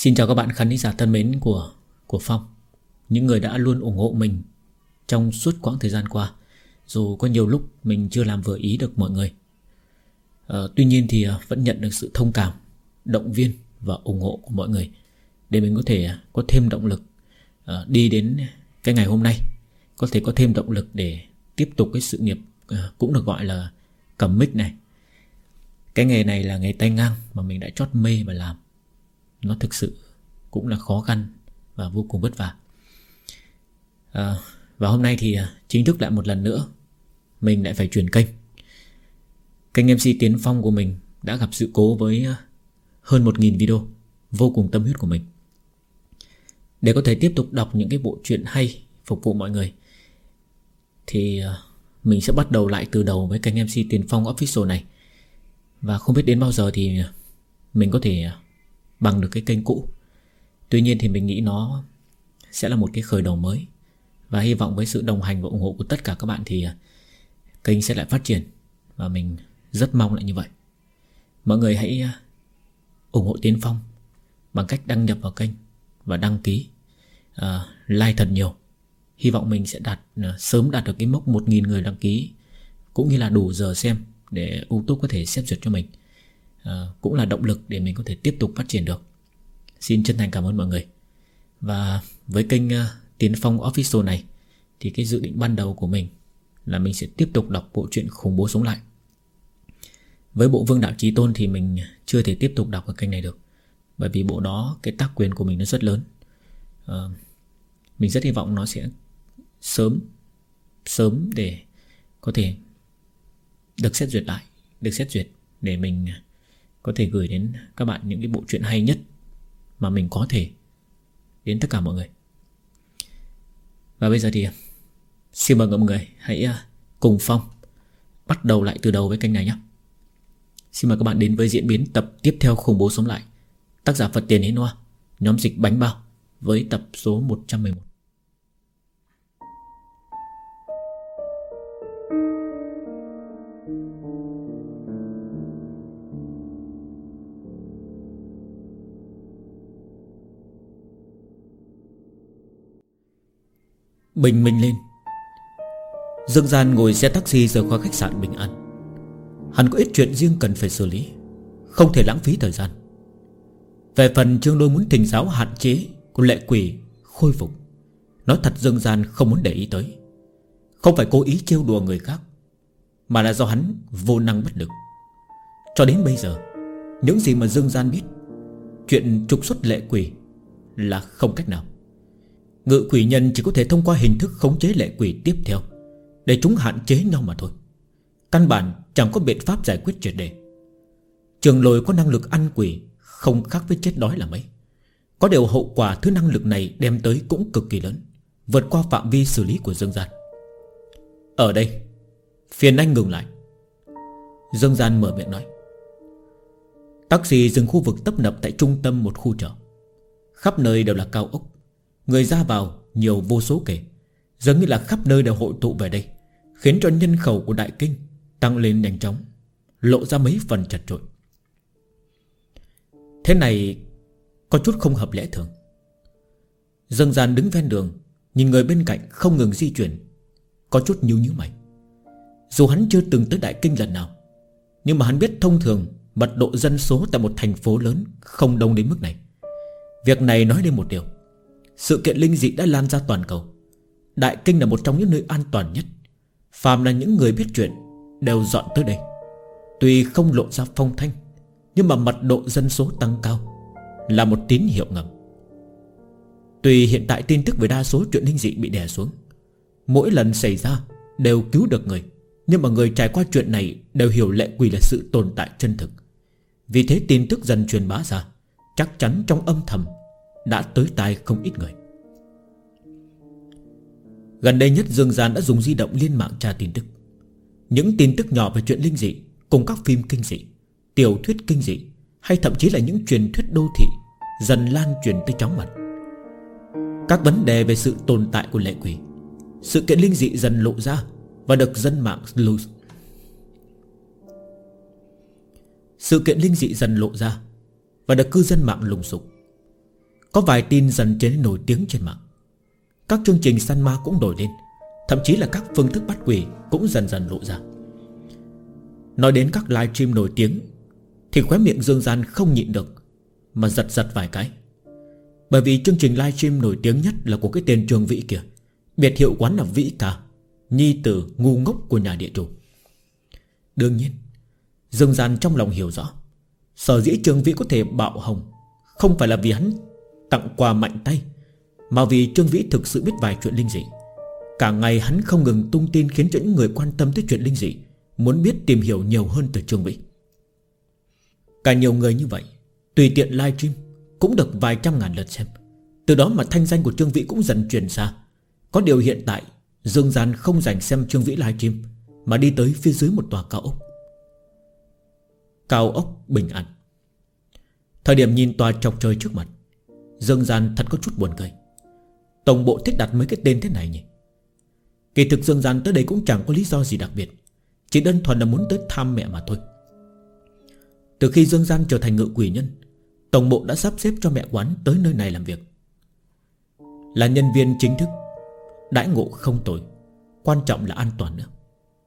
Xin chào các bạn khán giả thân mến của Phong. Những người đã luôn ủng hộ mình trong suốt quãng thời gian qua, dù có nhiều lúc mình chưa làm vừa ý được mọi người. Tuy nhiên thì vẫn nhận được sự thông cảm, động viên và ủng hộ của mọi người, để mình có thể có thêm động lực đi đến cái ngày hôm nay. Có thể có thêm động lực để tiếp tục cái sự nghiệp, cũng được gọi là cầm mic này. Cái nghề này là nghề tay ngang mà mình đã chót mê và làm. Nó thực sự cũng là khó khăn và vô cùng vất vả. Và hôm nay thì chính thức lại một lần nữa mình lại phải chuyển kênh. Kênh MC Tiến Phong của mình đã gặp sự cố với hơn 1.000 video vô cùng tâm huyết của mình. Để có thể tiếp tục đọc những cái bộ truyện hay phục vụ mọi người, thì mình sẽ bắt đầu lại từ đầu với kênh MC Tiến Phong Official này. Và không biết đến bao giờ thì mình có thể bằng được cái kênh cũ. Tuy nhiên thì mình nghĩ nó sẽ là một cái khởi đầu mới. Và hy vọng với sự đồng hành và ủng hộ của tất cả các bạn thì kênh sẽ lại phát triển. Và mình rất mong là như vậy. Mọi người hãy ủng hộ Tiến Phong bằng cách đăng nhập vào kênh và đăng ký, like thật nhiều. Hy vọng mình sẽ sớm đạt được cái mốc 1.000 người đăng ký, cũng như là đủ giờ xem để YouTube có thể xét duyệt cho mình. Cũng là động lực để mình có thể tiếp tục phát triển được. Xin chân thành cảm ơn mọi người. Và với kênh Tiến Phong Official này thì cái dự định ban đầu của mình là mình sẽ tiếp tục đọc bộ truyện Khủng Bố Sống Lại. Với bộ Vương Đạo Chí Tôn thì mình chưa thể tiếp tục đọc ở kênh này được, bởi vì bộ đó cái tác quyền của mình nó rất lớn. Mình rất hy vọng nó sẽ sớm để có thể được xét duyệt lại, được xét duyệt để mình có thể gửi đến các bạn những cái bộ truyện hay nhất mà mình có thể đến tất cả mọi người. Và bây giờ thì xin mời mọi người hãy cùng Phong bắt đầu lại từ đầu với kênh này nhé. Xin mời các bạn đến với diễn biến tập tiếp theo Khủng Bố Sống Lại, tác giả Phật Tiền Hiến Hoa, nhóm dịch Bánh Bao, với tập số 111. Bình minh lên, Dương Gian ngồi xe taxi rời khỏi khách sạn Bình An. Hắn có ít chuyện riêng cần phải xử lý, không thể lãng phí thời gian. Về phần Trương Lôi muốn thỉnh giáo hạn chế của lệ quỷ khôi phục, nói thật Dương Gian không muốn để ý tới. Không phải cố ý trêu đùa người khác, mà là do hắn vô năng bất lực. Cho đến bây giờ, những gì mà Dương Gian biết, chuyện trục xuất lệ quỷ là không cách nào. Ngự quỷ nhân chỉ có thể thông qua hình thức khống chế lệ quỷ tiếp theo, để chúng hạn chế nhau mà thôi. Căn bản chẳng có biện pháp giải quyết triệt để. Trường Lôi có năng lực ăn quỷ, không khác với chết đói là mấy. Có điều hậu quả thứ năng lực này đem tới cũng cực kỳ lớn, vượt qua phạm vi xử lý của Dương Gian. Ở đây, phiền anh ngừng lại, Dương Gian mở miệng nói. Taxi dừng khu vực tấp nập tại trung tâm một khu chợ. Khắp nơi đều là cao ốc, người ra vào nhiều vô số kể, dường như là khắp nơi đều hội tụ về đây, khiến cho nhân khẩu của Đại Kinh tăng lên nhanh chóng, lộ ra mấy phần chật chội. Thế này có chút không hợp lẽ thường. Dương Gian đứng ven đường, nhìn người bên cạnh không ngừng di chuyển, có chút nhíu mày. Dù hắn chưa từng tới Đại Kinh lần nào, nhưng mà hắn biết thông thường mật độ dân số tại một thành phố lớn không đông đến mức này. Việc này nói lên một điều: sự kiện linh dị đã lan ra toàn cầu. Đại Kinh là một trong những nơi an toàn nhất. Phàm là những người biết chuyện đều dọn tới đây. Tuy không lộ ra phong thanh, nhưng mà mật độ dân số tăng cao là một tín hiệu ngầm. Tuy hiện tại tin tức về đa số chuyện linh dị bị đè xuống, mỗi lần xảy ra đều cứu được người, nhưng mà người trải qua chuyện này đều hiểu lệ quỷ là sự tồn tại chân thực. Vì thế tin tức dần truyền bá ra, chắc chắn trong âm thầm đã tới tai không ít người. Gần đây nhất Dương Gian đã dùng di động liên mạng tra tin tức. Những tin tức nhỏ về chuyện linh dị, cùng các phim kinh dị, tiểu thuyết kinh dị, hay thậm chí là những truyền thuyết đô thị dần lan truyền tới chóng mặt. Các vấn đề về sự tồn tại của lệ quỷ, sự kiện linh dị dần lộ ra và được dân mạng lưu. Sự kiện linh dị dần lộ ra và được cư dân mạng lùng sục. Có vài tin dần trở nên nổi tiếng trên mạng. Các chương trình săn ma cũng nổi lên. Thậm chí là các phương thức bắt quỷ cũng dần dần lộ ra. Nói đến các livestream nổi tiếng thì khóe miệng Dương Gian không nhịn được mà giật giật vài cái. Bởi vì chương trình livestream nổi tiếng nhất là của cái tên Trương Vĩ kìa. Biệt hiệu quán là Vĩ Ca, nhi tử ngu ngốc của nhà địa chủ. Đương nhiên Dương Gian trong lòng hiểu rõ, sở dĩ Trương Vĩ có thể bạo hồng không phải là vì hắn tặng quà mạnh tay, mà vì Trương Vĩ thực sự biết vài chuyện linh dị. Cả ngày hắn không ngừng tung tin, khiến cho những người quan tâm tới chuyện linh dị muốn biết tìm hiểu nhiều hơn từ Trương Vĩ. Càng nhiều người như vậy, tùy tiện livestream cũng được vài trăm ngàn lượt xem. Từ đó mà thanh danh của Trương Vĩ cũng dần truyền xa. Có điều hiện tại Dương Gian không dành xem Trương Vĩ livestream, mà đi tới phía dưới một tòa cao ốc. Cao ốc Bình An. Thời điểm nhìn tòa chọc trời trước mặt, Dương Gian thật có chút buồn cười. Tổng bộ thích đặt mấy cái tên thế này nhỉ? Kỳ thực Dương Gian tới đây cũng chẳng có lý do gì đặc biệt, chỉ đơn thuần là muốn tới thăm mẹ mà thôi. Từ khi Dương Gian trở thành ngự quỷ nhân, tổng bộ đã sắp xếp cho mẹ quán tới nơi này làm việc. Là nhân viên chính thức, đãi ngộ không tồi, quan trọng là an toàn nữa.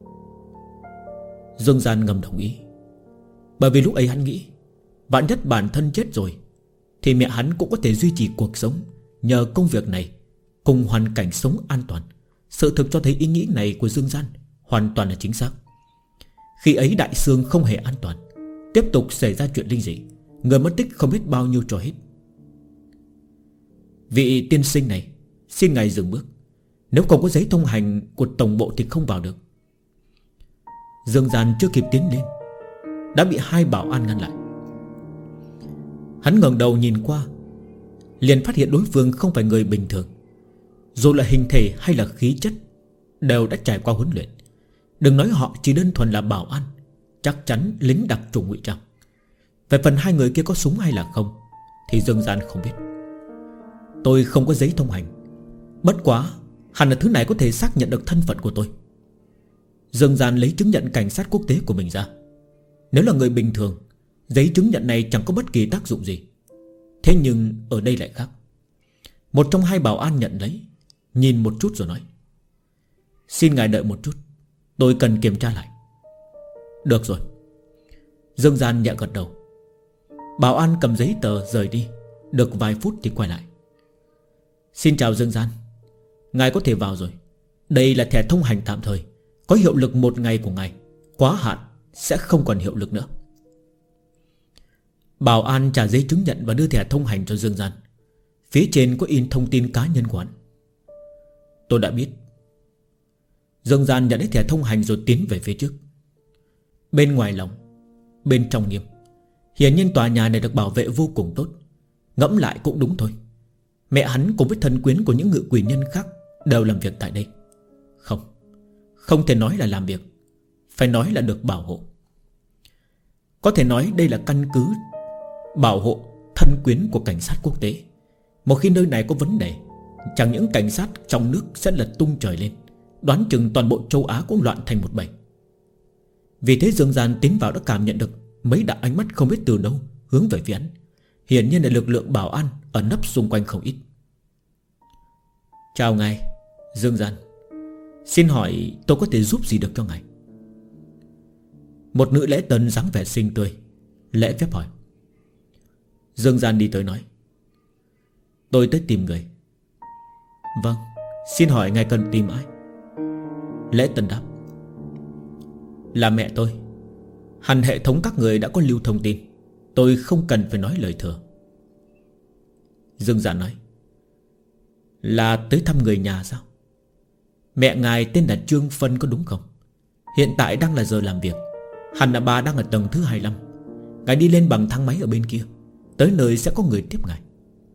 Dương Gian ngầm đồng ý. Bởi vì lúc ấy hắn nghĩ, vạn nhất bản thân chết rồi thì mẹ hắn cũng có thể duy trì cuộc sống nhờ công việc này, cùng hoàn cảnh sống an toàn. Sự thực cho thấy ý nghĩ này của Dương Gian hoàn toàn là chính xác. Khi ấy Đại Sương không hề an toàn, tiếp tục xảy ra chuyện linh dị, người mất tích không biết bao nhiêu cho hết. Vị tiên sinh này, xin ngài dừng bước. Nếu không có giấy thông hành của tổng bộ thì không vào được. Dương Gian chưa kịp tiến lên đã bị hai bảo an ngăn lại. Hắn ngẩng đầu nhìn qua, liền phát hiện đối phương không phải người bình thường. Dù là hình thể hay là khí chất đều đã trải qua huấn luyện. Đừng nói họ chỉ đơn thuần là bảo an, chắc chắn lính đặc trùng ngụy trang. Về phần hai người kia có súng hay là không thì Dương Gian không biết. Tôi không có giấy thông hành, bất quá hẳn là thứ này có thể xác nhận được thân phận của tôi. Dương Gian lấy chứng nhận cảnh sát quốc tế của mình ra. Nếu là người bình thường, giấy chứng nhận này chẳng có bất kỳ tác dụng gì. Thế nhưng ở đây lại khác. Một trong hai bảo an nhận lấy, nhìn một chút rồi nói: xin ngài đợi một chút, tôi cần kiểm tra lại. Được rồi. Dương Gian nhẹ gật đầu. Bảo an cầm giấy tờ rời đi. Được vài phút thì quay lại. Xin chào Dương Gian, ngài có thể vào rồi. Đây là thẻ thông hành tạm thời, có hiệu lực 1 ngày của ngài, quá hạn sẽ không còn hiệu lực nữa. Bảo an trả giấy chứng nhận và đưa thẻ thông hành cho Dương Gian. Phía trên có in thông tin cá nhân của hắn. Tôi đã biết. Dương Gian nhận lấy thẻ thông hành rồi tiến về phía trước. Bên ngoài lòng, bên trong nghiêm. Hiển nhiên tòa nhà này được bảo vệ vô cùng tốt. Ngẫm lại cũng đúng thôi. Mẹ hắn cùng với thân quyến của những ngự quỷ nhân khác đều làm việc tại đây. Không thể nói là làm việc, phải nói là được bảo hộ. Có thể nói đây là căn cứ bảo hộ thân quyến của cảnh sát quốc tế. Một khi nơi này có vấn đề, chẳng những cảnh sát trong nước sẽ lật tung trời lên, đoán chừng toàn bộ châu Á cũng loạn thành một bầy. Vì thế Dương Gian tiến vào đã cảm nhận được mấy đạo ánh mắt không biết từ đâu hướng về phía hắn. Hiển nhiên là lực lượng bảo an ở nấp xung quanh không ít. Chào ngài Dương Gian, xin hỏi tôi có thể giúp gì được cho ngài? Một nữ lễ tân dáng vẻ xinh tươi lễ phép hỏi. Dương Gian đi tới nói: tôi tới tìm người. Vâng, xin hỏi ngài cần tìm ai? Lễ tân đáp: là mẹ tôi. Hẳn hệ thống các người đã có lưu thông tin, tôi không cần phải nói lời thừa. Dương Gian nói: là tới thăm người nhà sao? Mẹ ngài tên là Trương Phân có đúng không? Hiện tại đang là giờ làm việc, hẳn là bà đang ở tầng thứ 25. Ngài đi lên bằng thang máy ở bên kia, tới nơi sẽ có người tiếp ngài.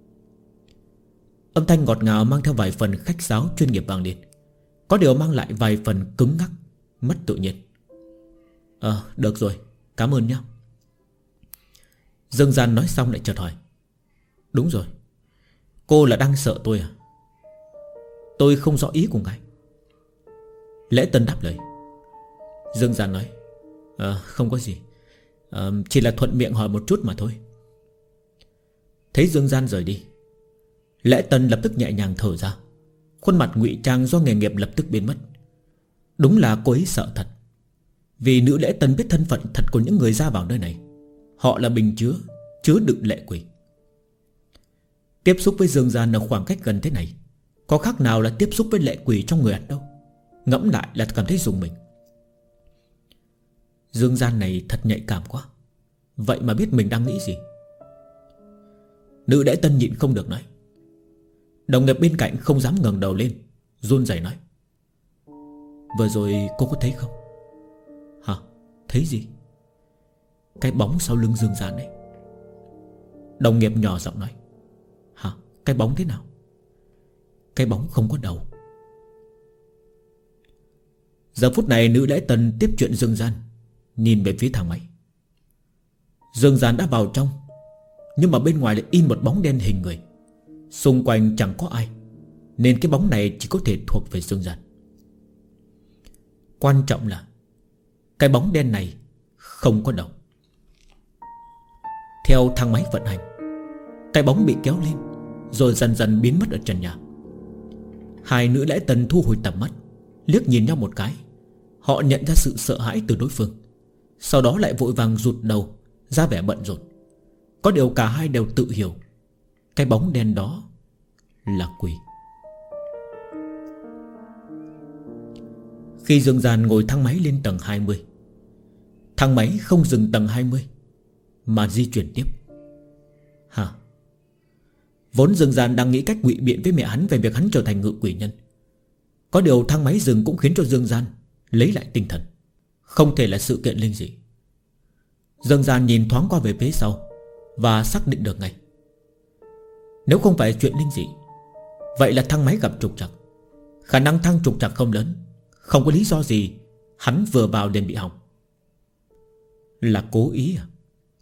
Âm thanh ngọt ngào mang theo vài phần khách sáo chuyên nghiệp vang lên, có điều mang lại vài phần cứng ngắc, mất tự nhiên. Được rồi, cảm ơn nhé. Dương Gian nói xong lại chợt hỏi: đúng rồi, cô là đang sợ tôi à? Tôi không rõ ý của ngài. Lễ tân đáp lời. Dương Gian nói: không có gì, chỉ là thuận miệng hỏi một chút mà thôi. Thấy Dương Gian rời đi, Lễ Tân lập tức nhẹ nhàng thở ra. Khuôn mặt ngụy trang do nghề nghiệp lập tức biến mất. Đúng là cô ấy sợ thật. Vì nữ Lễ Tân biết thân phận thật của những người ra vào nơi này. Họ là bình chứa đựng lệ quỷ. Tiếp xúc với dương gian ở khoảng cách gần thế này, có khác nào là tiếp xúc với lệ quỷ trong người ăn đâu. Ngẫm lại là cảm thấy rùng mình. Dương gian này thật nhạy cảm quá. Vậy mà biết mình đang nghĩ gì. Nữ Lễ Tân nhịn không được nói. Đồng nghiệp bên cạnh không dám ngẩng đầu lên, run rẩy nói: vừa rồi cô có thấy không? Hả? Thấy gì? Cái bóng sau lưng Dương gian đấy. Đồng nghiệp nhỏ giọng nói: hả? Cái bóng thế nào? Cái bóng không có đầu. Giờ phút này nữ Lễ Tân tiếp chuyện Dương gian, nhìn về phía thang máy. Dương gian đã vào trong, nhưng mà bên ngoài lại in một bóng đen hình người. Xung quanh chẳng có ai, nên cái bóng này chỉ có thể thuộc về Dương gian. Quan trọng là cái bóng đen này không có đầu. Theo thang máy vận hành, cái bóng bị kéo lên, rồi dần dần biến mất ở trần nhà. Hai nữ Lễ Tân thu hồi tầm mắt, liếc nhìn nhau một cái. Họ nhận ra sự sợ hãi từ đối phương, sau đó lại vội vàng rụt đầu, ra vẻ bận rộn. Có điều cả hai đều tự hiểu cái bóng đen đó là quỷ. Khi Dương gian ngồi thang máy lên tầng 20, thang máy không dừng tầng 20 mà di chuyển tiếp. Hả? Vốn Dương gian đang nghĩ cách ngụy biện với mẹ hắn về việc hắn trở thành ngự quỷ nhân. Có điều thang máy dừng cũng khiến cho Dương gian lấy lại tinh thần. Không thể là sự kiện linh dị. Dương gian nhìn thoáng qua về phía sau và xác định được ngay, nếu không phải chuyện linh dị, vậy là thang máy gặp trục trặc. Khả năng thang trục trặc không lớn, không có lý do gì hắn vừa vào liền bị hỏng. Là cố ý à?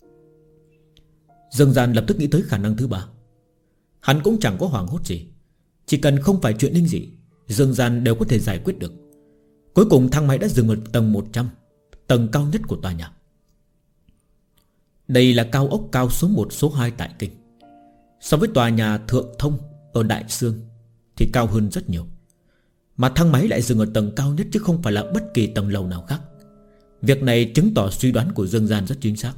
Dương gian lập tức nghĩ tới khả năng thứ ba. Hắn cũng chẳng có hoảng hốt gì. Chỉ cần không phải chuyện linh dị, Dương gian đều có thể giải quyết được. Cuối cùng thang máy đã dừng ở tầng 100, tầng cao nhất của tòa nhà. Đây là cao ốc cao số 1 số 2 tại Kinh. So với tòa nhà Thượng Thông ở Đại Sương thì cao hơn rất nhiều. Mà thang máy lại dừng ở tầng cao nhất, chứ không phải là bất kỳ tầng lầu nào khác. Việc này chứng tỏ suy đoán của Dương gian rất chính xác.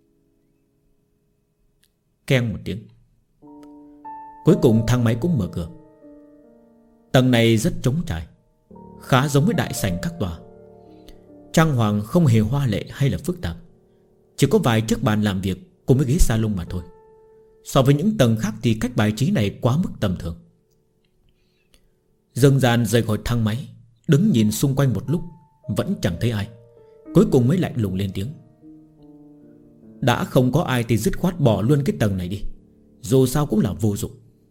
Keng một tiếng, cuối cùng thang máy cũng mở cửa. Tầng này rất trống trải, khá giống với đại sảnh các tòa. Trang hoàng không hề hoa lệ hay là phức tạp, chỉ có vài chiếc bàn làm việc cùng với ghế salon mà thôi. So với những tầng khác thì cách bài trí này quá mức tầm thường. Dương gian rời khỏi thang máy, đứng nhìn xung quanh một lúc, vẫn chẳng thấy ai. Cuối cùng mới lạnh lùng lên tiếng: đã không có ai thì dứt khoát bỏ luôn cái tầng này đi, dù sao cũng là vô dụng.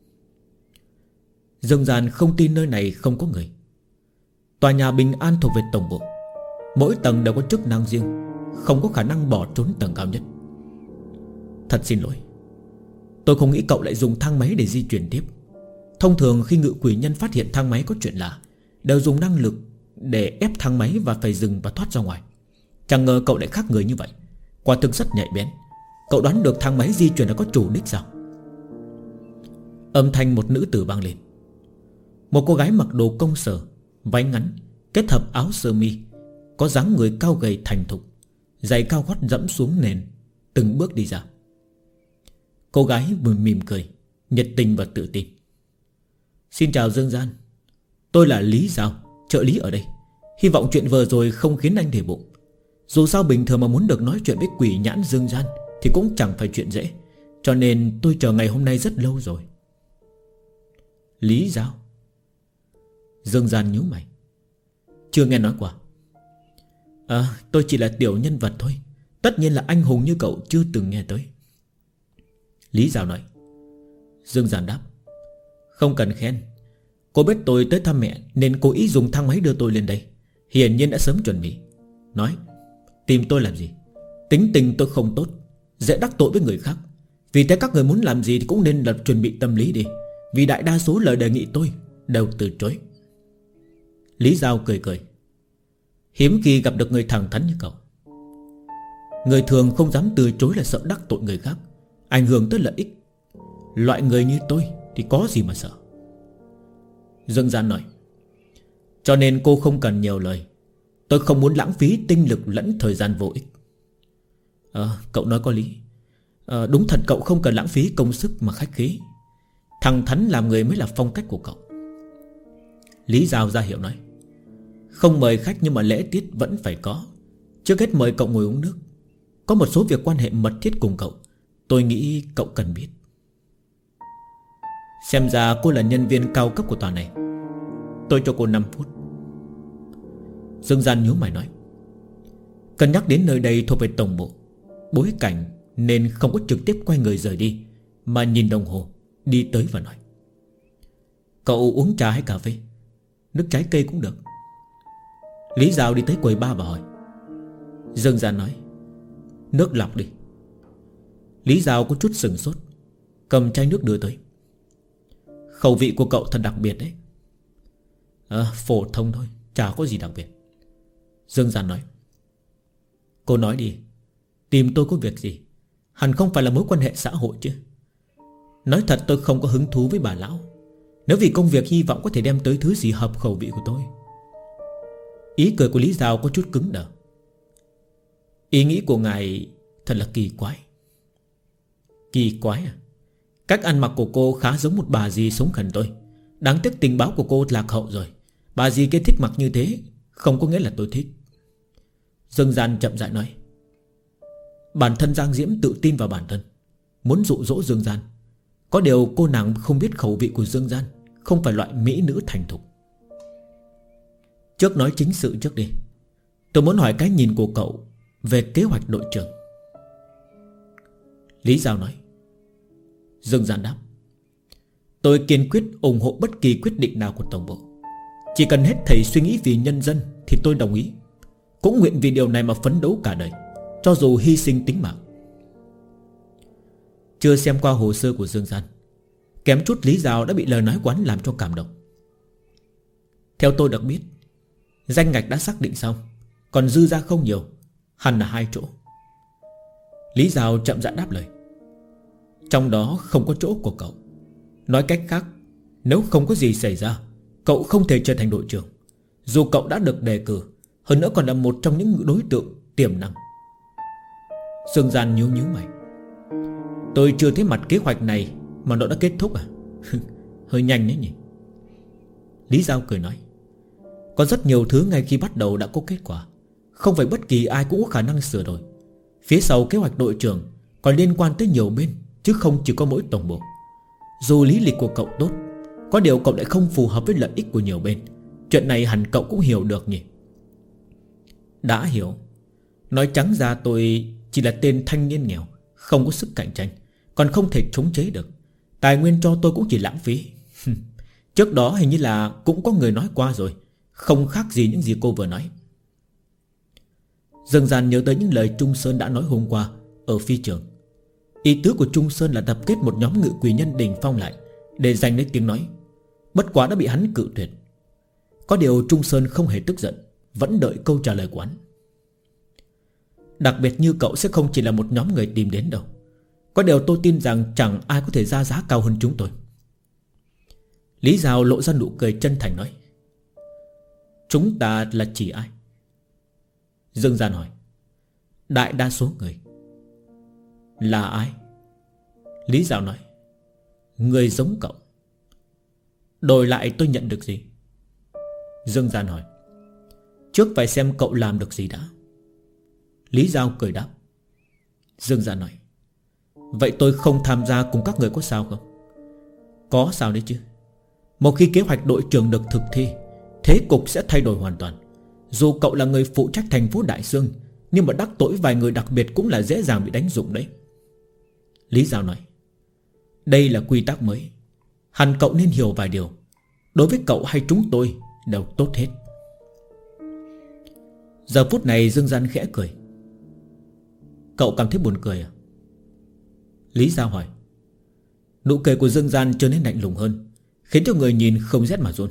Dương gian không tin nơi này không có người. Tòa nhà Bình An thuộc về tổng bộ, mỗi tầng đều có chức năng riêng, không có khả năng bỏ trốn tầng cao nhất. Thật xin lỗi, tôi không nghĩ cậu lại dùng thang máy để di chuyển tiếp. Thông thường khi ngự quỷ nhân phát hiện thang máy có chuyện lạ, đều dùng năng lực để ép thang máy và phải dừng và thoát ra ngoài. Chẳng ngờ cậu lại khác người như vậy, quả thực rất nhạy bén. Cậu đoán được thang máy di chuyển đã có chủ đích sao? Âm thanh một nữ tử vang lên. Một cô gái mặc đồ công sở, váy ngắn kết hợp áo sơ mi, có dáng người cao gầy thành thục, giày cao gót dẫm xuống nền, từng bước đi ra. Cô gái vừa mỉm cười, nhiệt tình và tự tin. Xin chào Dương gian, tôi là Lý Giao, trợ lý ở đây. Hy vọng chuyện vừa rồi không khiến anh để bụng. Dù sao bình thường mà muốn được nói chuyện với quỷ nhãn Dương gian thì cũng chẳng phải chuyện dễ, cho nên tôi chờ ngày hôm nay rất lâu rồi. Lý Giao? Dương gian nhíu mày. Chưa nghe nói qua. Tôi chỉ là tiểu nhân vật thôi, tất nhiên là anh hùng như cậu chưa từng nghe tới. Lý Giao nói. Dương gian đáp. Không cần khen, cô biết tôi tới thăm mẹ nên cố ý dùng thang máy đưa tôi lên đây. Hiển nhiên đã sớm chuẩn bị. Nói, tìm tôi làm gì? Tính tình tôi không tốt, dễ đắc tội với người khác. Vì thế các người muốn làm gì thì cũng nên là chuẩn bị tâm lý đi, vì đại đa số lời đề nghị tôi đều từ chối. Lý Giao cười cười. Hiếm khi gặp được người thẳng thắn như cậu. Người thường không dám từ chối là sợ đắc tội người khác, ảnh hưởng tới lợi ích. Loại người như tôi thì có gì mà sợ. Dương Gian nói: Cho nên cô không cần nhiều lời. Tôi không muốn lãng phí tinh lực lẫn thời gian vô ích. Cậu nói có lý. Đúng thật cậu không cần lãng phí công sức mà khách khí. Thẳng thắn làm người mới là phong cách của cậu. Lý Giao ra hiệu nói: Không mời khách nhưng mà lễ tiết vẫn phải có. Trước hết mời cậu ngồi uống nước. Có một số việc quan hệ mật thiết cùng cậu, tôi nghĩ cậu cần biết. Xem ra cô là nhân viên cao cấp của tòa này. Tôi cho cô 5 phút. Dương Gian nhíu mày nói: Cân nhắc đến nơi đây thuộc về tổng bộ, bối cảnh, nên không có trực tiếp quay người rời đi, mà nhìn đồng hồ, đi tới và nói: Cậu uống trà hay cà phê? Nước trái cây cũng được. Lý Giao đi tới quầy bar và hỏi. Dương Gian nói: Nước lọc đi. Lý Giao có chút sừng sốt, cầm chai nước đưa tới. Khẩu vị của cậu thật đặc biệt đấy. Phổ thông thôi, chả có gì đặc biệt. Dương Gian nói: Cô nói đi, tìm tôi có việc gì? Hẳn không phải là mối quan hệ xã hội chứ? Nói thật tôi không có hứng thú với bà lão. Nếu vì công việc hy vọng có thể đem tới thứ gì hợp khẩu vị của tôi. Ý cười của Lý Giao có chút cứng đờ. Ý nghĩ của ngài thật là kỳ quái. Kỳ quái à? Cách ăn mặc của cô khá giống một bà dì sống gần tôi. Đáng tiếc tình báo của cô lạc hậu rồi. Bà dì kia thích mặc như thế không có nghĩa là tôi thích. Dương Gian chậm rãi nói: Bản thân Giang Diễm tự tin vào bản thân, muốn dụ dỗ Dương Gian. Có điều cô nàng không biết khẩu vị của Dương Gian không phải loại mỹ nữ thành thục. Trước nói chính sự trước đi. Tôi muốn hỏi cái nhìn của cậu về kế hoạch đội trưởng. Lý Giao nói. Dương Gian đáp: Tôi kiên quyết ủng hộ bất kỳ quyết định nào của tổng bộ. Chỉ cần hết thảy suy nghĩ vì nhân dân thì tôi đồng ý. Cũng nguyện vì điều này mà phấn đấu cả đời, cho dù hy sinh tính mạng. Chưa xem qua hồ sơ của Dương Gian, kém chút Lý Giao đã bị lời nói quán làm cho cảm động. Theo tôi được biết, danh ngạch đã xác định xong, còn dư ra không nhiều, hẳn là 2 chỗ. Lý Giao chậm rãi đáp lời: Trong đó không có chỗ của cậu. Nói cách khác, nếu không có gì xảy ra, cậu không thể trở thành đội trưởng. Dù cậu đã được đề cử, hơn nữa còn là một trong những đối tượng tiềm năng. Dương Gian nhíu mày. Tôi chưa thấy mặt kế hoạch này mà nó đã kết thúc à? Hơi nhanh đấy nhỉ. Lý Giao cười nói: Có rất nhiều thứ ngay khi bắt đầu đã có kết quả. Không phải bất kỳ ai cũng có khả năng sửa đổi. Phía sau kế hoạch đội trưởng còn liên quan tới nhiều bên, chứ không chỉ có mỗi tổng bộ. Dù lý lịch của cậu tốt, có điều cậu lại không phù hợp với lợi ích của nhiều bên. Chuyện này hẳn cậu cũng hiểu được nhỉ? Đã hiểu. Nói trắng ra tôi chỉ là tên thanh niên nghèo, không có sức cạnh tranh, còn không thể chống chế được. Tài nguyên cho tôi cũng chỉ lãng phí. Trước đó hình như là cũng có người nói qua rồi, không khác gì những gì cô vừa nói. Dương Gian nhớ tới những lời Trung Sơn đã nói hôm qua ở phi trường. Ý tứ của Trung Sơn là tập kết một nhóm ngự quỷ nhân đỉnh phong lại để giành lấy tiếng nói. Bất quá đã bị hắn cự tuyệt. Có điều Trung Sơn không hề tức giận, vẫn đợi câu trả lời của hắn. Đặc biệt như cậu sẽ không chỉ là một nhóm người tìm đến đâu. Có điều tôi tin rằng chẳng ai có thể ra giá cao hơn chúng tôi. Lý Giao lộ ra nụ cười chân thành nói: Chúng ta là chỉ ai? Dương Gian hỏi: Đại đa số người. Là ai? Lý Giao nói: Người giống cậu. Đổi lại tôi nhận được gì? Dương Gian hỏi: Trước phải xem cậu làm được gì đã. Lý Giao cười đáp. Dương Gian nói: Vậy tôi không tham gia cùng các người có sao không? Có sao đấy chứ. Một khi kế hoạch đội trưởng được thực thi, thế cục sẽ thay đổi hoàn toàn. Dù cậu là người phụ trách thành phố Đại Sương, nhưng mà đắc tội vài người đặc biệt cũng là dễ dàng bị đánh dụng đấy. Lý Giao nói: Đây là quy tắc mới, hẳn cậu nên hiểu vài điều. Đối với cậu hay chúng tôi đều tốt hết. Giờ phút này Dương Gian khẽ cười. Cậu cảm thấy buồn cười à? Lý Giao hỏi. Nụ cười của Dương Gian trở nên lạnh lùng hơn, khiến cho người nhìn không rét mà run.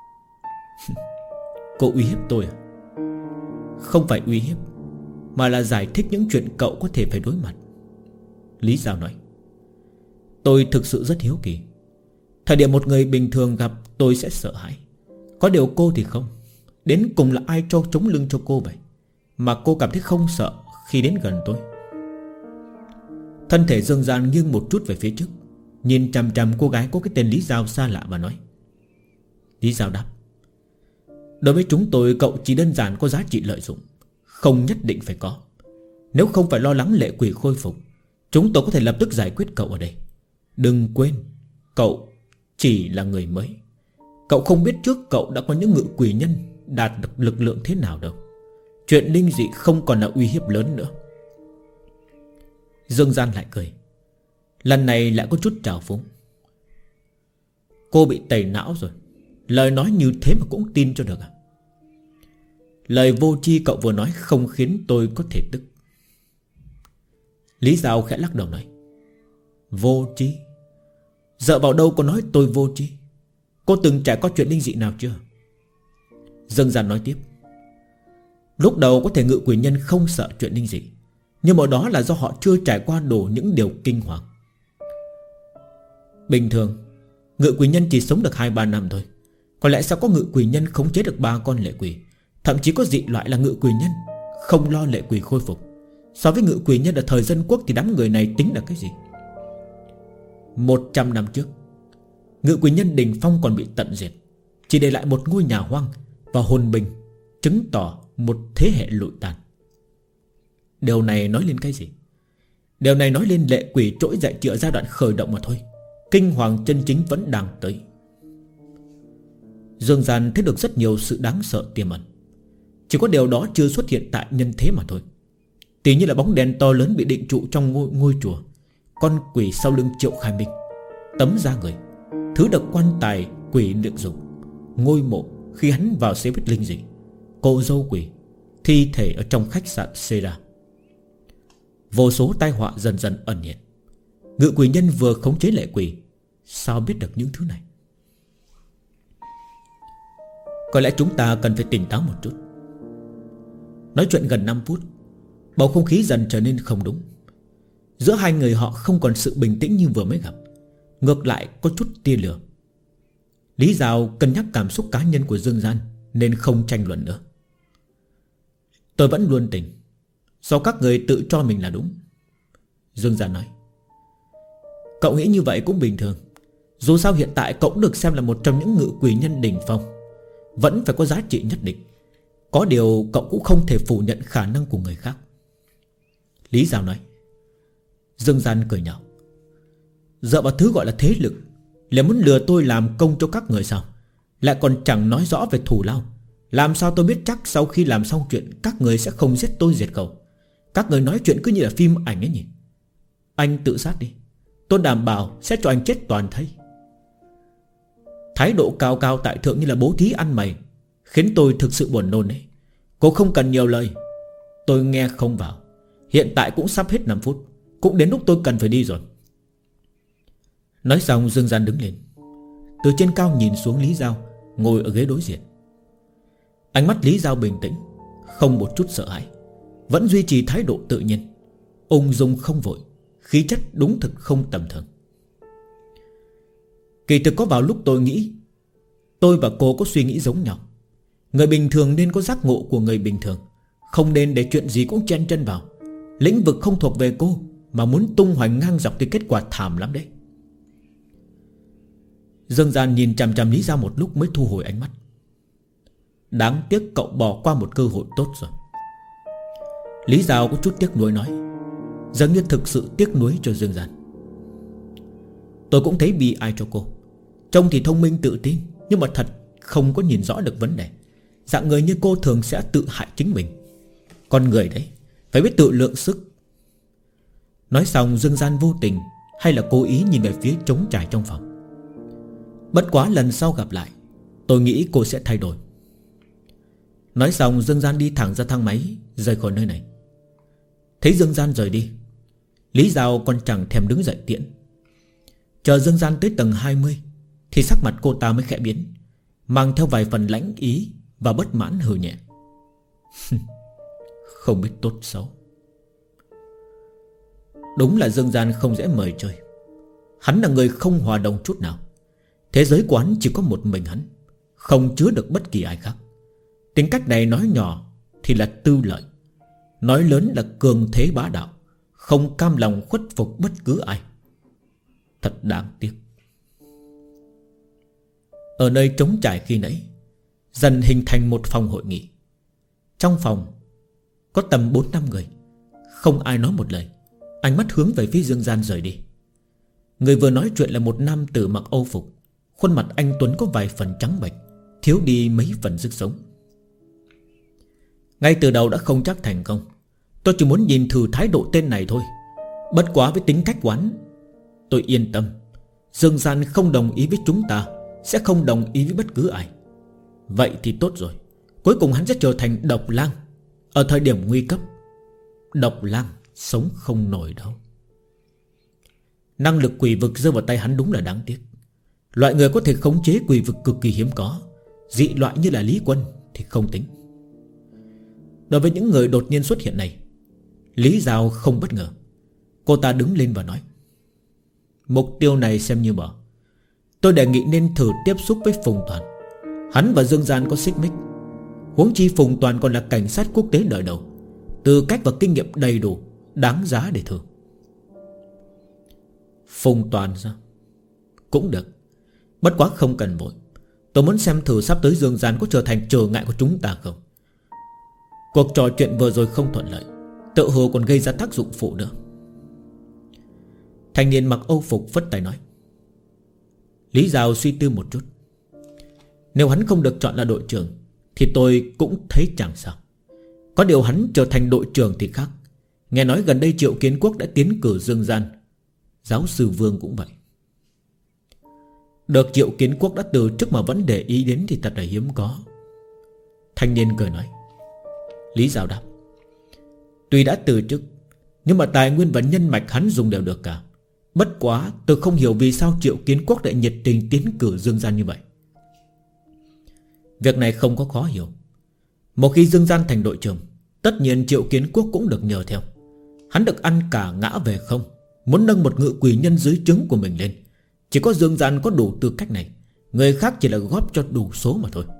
Cô uy hiếp tôi à? Không phải uy hiếp, mà là giải thích những chuyện cậu có thể phải đối mặt. Lý Giao nói: Tôi thực sự rất hiếu kỳ. Thời điểm một người bình thường gặp tôi sẽ sợ hãi. Có điều cô thì không. Đến cùng là ai cho chống lưng cho cô vậy mà cô cảm thấy không sợ khi đến gần tôi? Thân thể Dương Gian nghiêng một chút về phía trước, nhìn chằm chằm cô gái có cái tên Lý Giao xa lạ và nói. Lý Giao đáp. Đối với chúng tôi, cậu chỉ đơn giản có giá trị lợi dụng, không nhất định phải có. Nếu không phải lo lắng lệ quỷ khôi phục, chúng tôi có thể lập tức giải quyết cậu ở đây. Đừng quên, cậu chỉ là người mới. Cậu không biết trước cậu đã có những ngự quỷ nhân đạt được lực lượng thế nào đâu. Chuyện linh dị không còn là uy hiếp lớn nữa. Dương Gian lại cười. Lần này lại có chút trào phúng. Cô bị tẩy não rồi. Lời nói như thế mà cũng tin cho được à? Lời vô tri cậu vừa nói không khiến tôi có thể tức. Lý Giao khẽ lắc đầu nói. Vô tri? Dựa vào đâu cô nói tôi vô tri? Cô từng trải qua chuyện linh dị nào chưa? Dương Gian nói tiếp. Lúc đầu có thể ngự quỷ nhân không sợ chuyện linh dị, nhưng mà đó là do họ chưa trải qua đủ những điều kinh hoàng. Bình thường ngự quỷ nhân chỉ sống được 2-3 năm thôi. Có lẽ sao có ngự quỷ nhân khống chế được 3 con lệ quỷ. Thậm chí có dị loại là ngự quỷ nhân không lo lệ quỷ khôi phục. So với ngự quỷ nhân ở thời dân quốc thì đám người này tính là cái gì? 100 năm trước, ngự quỷ nhân đỉnh phong còn bị tận diệt, chỉ để lại một ngôi nhà hoang và hồn bình, chứng tỏ một thế hệ lụi tàn. Điều này nói lên cái gì? Điều này nói lên lệ quỷ trỗi dậy chỉ ở giai đoạn khởi động mà thôi. Kinh hoàng chân chính vẫn đang tới. Dương Gian thấy được rất nhiều sự đáng sợ tiềm ẩn. Chỉ có điều đó chưa xuất hiện tại nhân thế mà thôi. Tỉ như là bóng đèn to lớn bị định trụ trong ngôi chùa, con quỷ sau lưng Triệu Khai Minh, tấm da người, thứ được quan tài quỷ được dùng, ngôi mộ khi hắn vào xế vết linh dị, cô dâu quỷ, thi thể ở trong khách sạn Sera. Vô số tai họa dần dần ẩn hiện. Ngự quỷ nhân vừa khống chế lệ quỷ, sao biết được những thứ này? Có lẽ chúng ta cần phải tỉnh táo một chút. Nói chuyện gần 5 phút, bầu không khí dần trở nên không đúng. Giữa hai người họ không còn sự bình tĩnh như vừa mới gặp, ngược lại có chút tia lửa. Lý Giao cân nhắc cảm xúc cá nhân của Dương Gian nên không tranh luận nữa. Tôi vẫn luôn tỉnh, do các người tự cho mình là đúng. Dương Gian nói. Cậu nghĩ như vậy cũng bình thường. Dù sao hiện tại cậu cũng được xem là một trong những ngự quỷ nhân đỉnh phong, vẫn phải có giá trị nhất định. Có điều cậu cũng không thể phủ nhận khả năng của người khác. Lý Giao nói. Dương Gian cười nhạo. Dựa vào thứ gọi là thế lực là muốn lừa tôi làm công cho các người sao? Lại còn chẳng nói rõ về thù lao. Làm sao tôi biết chắc sau khi làm xong chuyện các người sẽ không giết tôi diệt khẩu? Các người nói chuyện cứ như là phim ảnh ấy nhỉ? Anh tự sát đi, tôi đảm bảo sẽ cho anh chết toàn thây. Thái độ cao cao tại thượng như là bố thí ăn mày, khiến tôi thực sự buồn nôn đấy. Cô không cần nhiều lời, tôi nghe không vào. Hiện tại cũng sắp hết 5 phút, cũng đến lúc tôi cần phải đi rồi. Nói xong Dương Gian đứng lên, từ trên cao nhìn xuống Lý Giao ngồi ở ghế đối diện. Ánh mắt Lý Giao bình tĩnh, không một chút sợ hãi, vẫn duy trì thái độ tự nhiên, ung dung không vội, khí chất đúng thực không tầm thường. Kỳ thực có vào lúc tôi nghĩ tôi và cô có suy nghĩ giống nhau. Người bình thường nên có giác ngộ của người bình thường, không nên để chuyện gì cũng chen chân vào. Lĩnh vực không thuộc về cô mà muốn tung hoành ngang dọc thì kết quả thảm lắm đấy. Dương Gian nhìn chằm chằm Lý Giao một lúc mới thu hồi ánh mắt. Đáng tiếc cậu bỏ qua một cơ hội tốt rồi. Lý Giao có chút tiếc nuối nói, giống như thực sự tiếc nuối cho Dương Gian. Tôi cũng thấy bi ai cho cô. Trông thì thông minh tự tin, nhưng mà thật không có nhìn rõ được vấn đề. Dạng người như cô thường sẽ tự hại chính mình. Con người đấy phải biết tự lượng sức. Nói xong Dương Gian vô tình hay là cố ý nhìn về phía trống trải trong phòng. Bất quá lần sau gặp lại, tôi nghĩ cô sẽ thay đổi. Nói xong Dương Gian đi thẳng ra thang máy, rời khỏi nơi này. Thấy Dương Gian rời đi, Lý Giao còn chẳng thèm đứng dậy tiễn. Chờ Dương Gian tới tầng 20 thì sắc mặt cô ta mới khẽ biến, mang theo vài phần lãnh ý và bất mãn hừ nhẹ. Không biết tốt xấu. Đúng là Dương Gian không dễ mời chơi. Hắn là người không hòa đồng chút nào. Thế giới của hắn chỉ có một mình hắn, không chứa được bất kỳ ai khác. Tính cách này nói nhỏ thì là tư lợi, nói lớn là cường thế bá đạo, không cam lòng khuất phục bất cứ ai. Thật đáng tiếc. Ở nơi trống trải khi nãy dần hình thành một phòng hội nghị. Trong phòng có tầm 4-5 người. Không ai nói một lời, ánh mắt hướng về phía Dương Gian rời đi. Người vừa nói chuyện là một nam tử mặc âu phục. Khuôn mặt anh tuấn có vài phần trắng bệch, thiếu đi mấy phần sức sống. Ngay từ đầu đã không chắc thành công. Tôi chỉ muốn nhìn thử thái độ tên này thôi. Bất quá với tính cách quán, tôi yên tâm. Dương Gian không đồng ý với chúng ta, sẽ không đồng ý với bất cứ ai. Vậy thì tốt rồi. Cuối cùng hắn sẽ trở thành độc lang. Ở thời điểm nguy cấp, độc lang sống không nổi đâu. Năng lực quỷ vực rơi vào tay hắn đúng là đáng tiếc. Loại người có thể khống chế quỷ vực cực kỳ hiếm có. Dị loại như là Lý Quân thì không tính. Đối với những người đột nhiên xuất hiện này, Lý Giao không bất ngờ. Cô ta đứng lên và nói: mục tiêu này xem như bỏ. Tôi đề nghị nên thử tiếp xúc với Phùng Toàn. Hắn và Dương Gian có xích mích. Huống chi Phùng Toàn còn là cảnh sát quốc tế đời đầu, tư cách và kinh nghiệm đầy đủ, đáng giá để thử. Phùng Toàn sao? Cũng được. Bất quá không cần vội. Tôi muốn xem thử sắp tới Dương Gian có trở thành trở ngại của chúng ta không. Cuộc trò chuyện vừa rồi không thuận lợi, tự hồ còn gây ra tác dụng phụ nữa. Thanh niên mặc âu phục phất tay nói. Lý Giao suy tư một chút. Nếu hắn không được chọn là đội trưởng thì tôi cũng thấy chẳng sao. Có điều hắn trở thành đội trưởng thì khác. Nghe nói gần đây Triệu Kiến Quốc đã tiến cử Dương Gian. Giáo sư Vương cũng vậy. Được Triệu Kiến Quốc đã từ chức mà vẫn để ý đến thì thật là hiếm có. Thanh niên cười nói. Lý Giao đáp. Tuy đã từ chức, nhưng mà tài nguyên và nhân mạch hắn dùng đều được cả. Bất quá tôi không hiểu vì sao Triệu Kiến Quốc lại nhiệt tình tiến cử Dương Gian như vậy. Việc này không có khó hiểu. Một khi Dương Gian thành đội trưởng, tất nhiên Triệu Kiến Quốc cũng được nhờ theo. Hắn được ăn cả ngã về không, muốn nâng một ngự quỷ nhân dưới trướng của mình lên. Chỉ có Dương Gian có đủ tư cách này, người khác chỉ là góp cho đủ số mà thôi.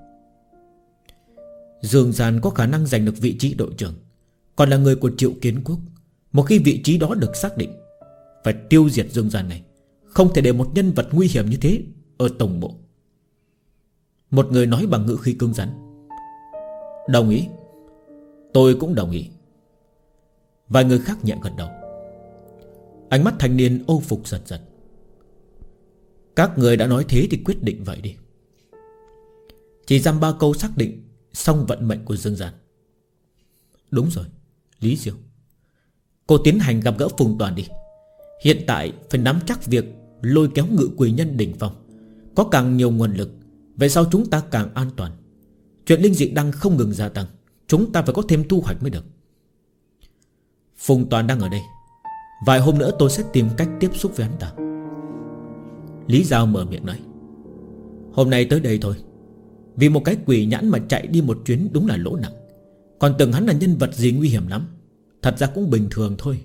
Dương Gian có khả năng giành được vị trí đội trưởng, còn là người của Triệu Kiến Quốc. Một khi vị trí đó được xác định, phải tiêu diệt Dương Gian này. Không thể để một nhân vật nguy hiểm như thế ở tổng bộ. Một người nói bằng ngữ khí cứng rắn. Đồng ý. Tôi cũng đồng ý. Vài người khác nhẹ gật đầu. Ánh mắt thanh niên âu phục giật giật. Các người đã nói thế thì quyết định vậy đi. Chỉ dăm 3 câu xác định xong vận mệnh của Dương Gian. Đúng rồi, Lý Diệu, cô tiến hành gặp gỡ Phùng Toàn đi. Hiện tại phải nắm chắc việc lôi kéo ngự quỷ nhân đỉnh phong. Có càng nhiều nguồn lực, về sau chúng ta càng an toàn. Chuyện linh dị đang không ngừng gia tăng, chúng ta phải có thêm thu hoạch mới được. Phùng Toàn đang ở đây. Vài hôm nữa tôi sẽ tìm cách tiếp xúc với hắn ta. Lý Giao mở miệng nói. Hôm nay tới đây thôi. Vì một cái quỷ nhãn mà chạy đi một chuyến đúng là lỗ nặng. Còn tưởng hắn là nhân vật gì nguy hiểm lắm. Thật ra cũng bình thường thôi.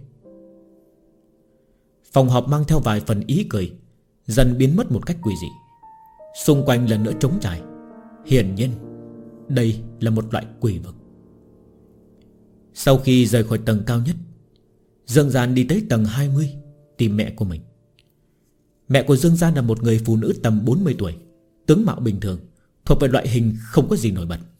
Phòng họp mang theo vài phần ý cười, dần biến mất một cách quỷ dị. Xung quanh lần nữa trống trải. Hiển nhiên đây là một loại quỷ vực. Sau khi rời khỏi tầng cao nhất, Dương Gian đi tới tầng 20 tìm mẹ của mình. Mẹ của Dương Gian là một người phụ nữ tầm 40 tuổi, tướng mạo bình thường, thuộc về loại hình không có gì nổi bật.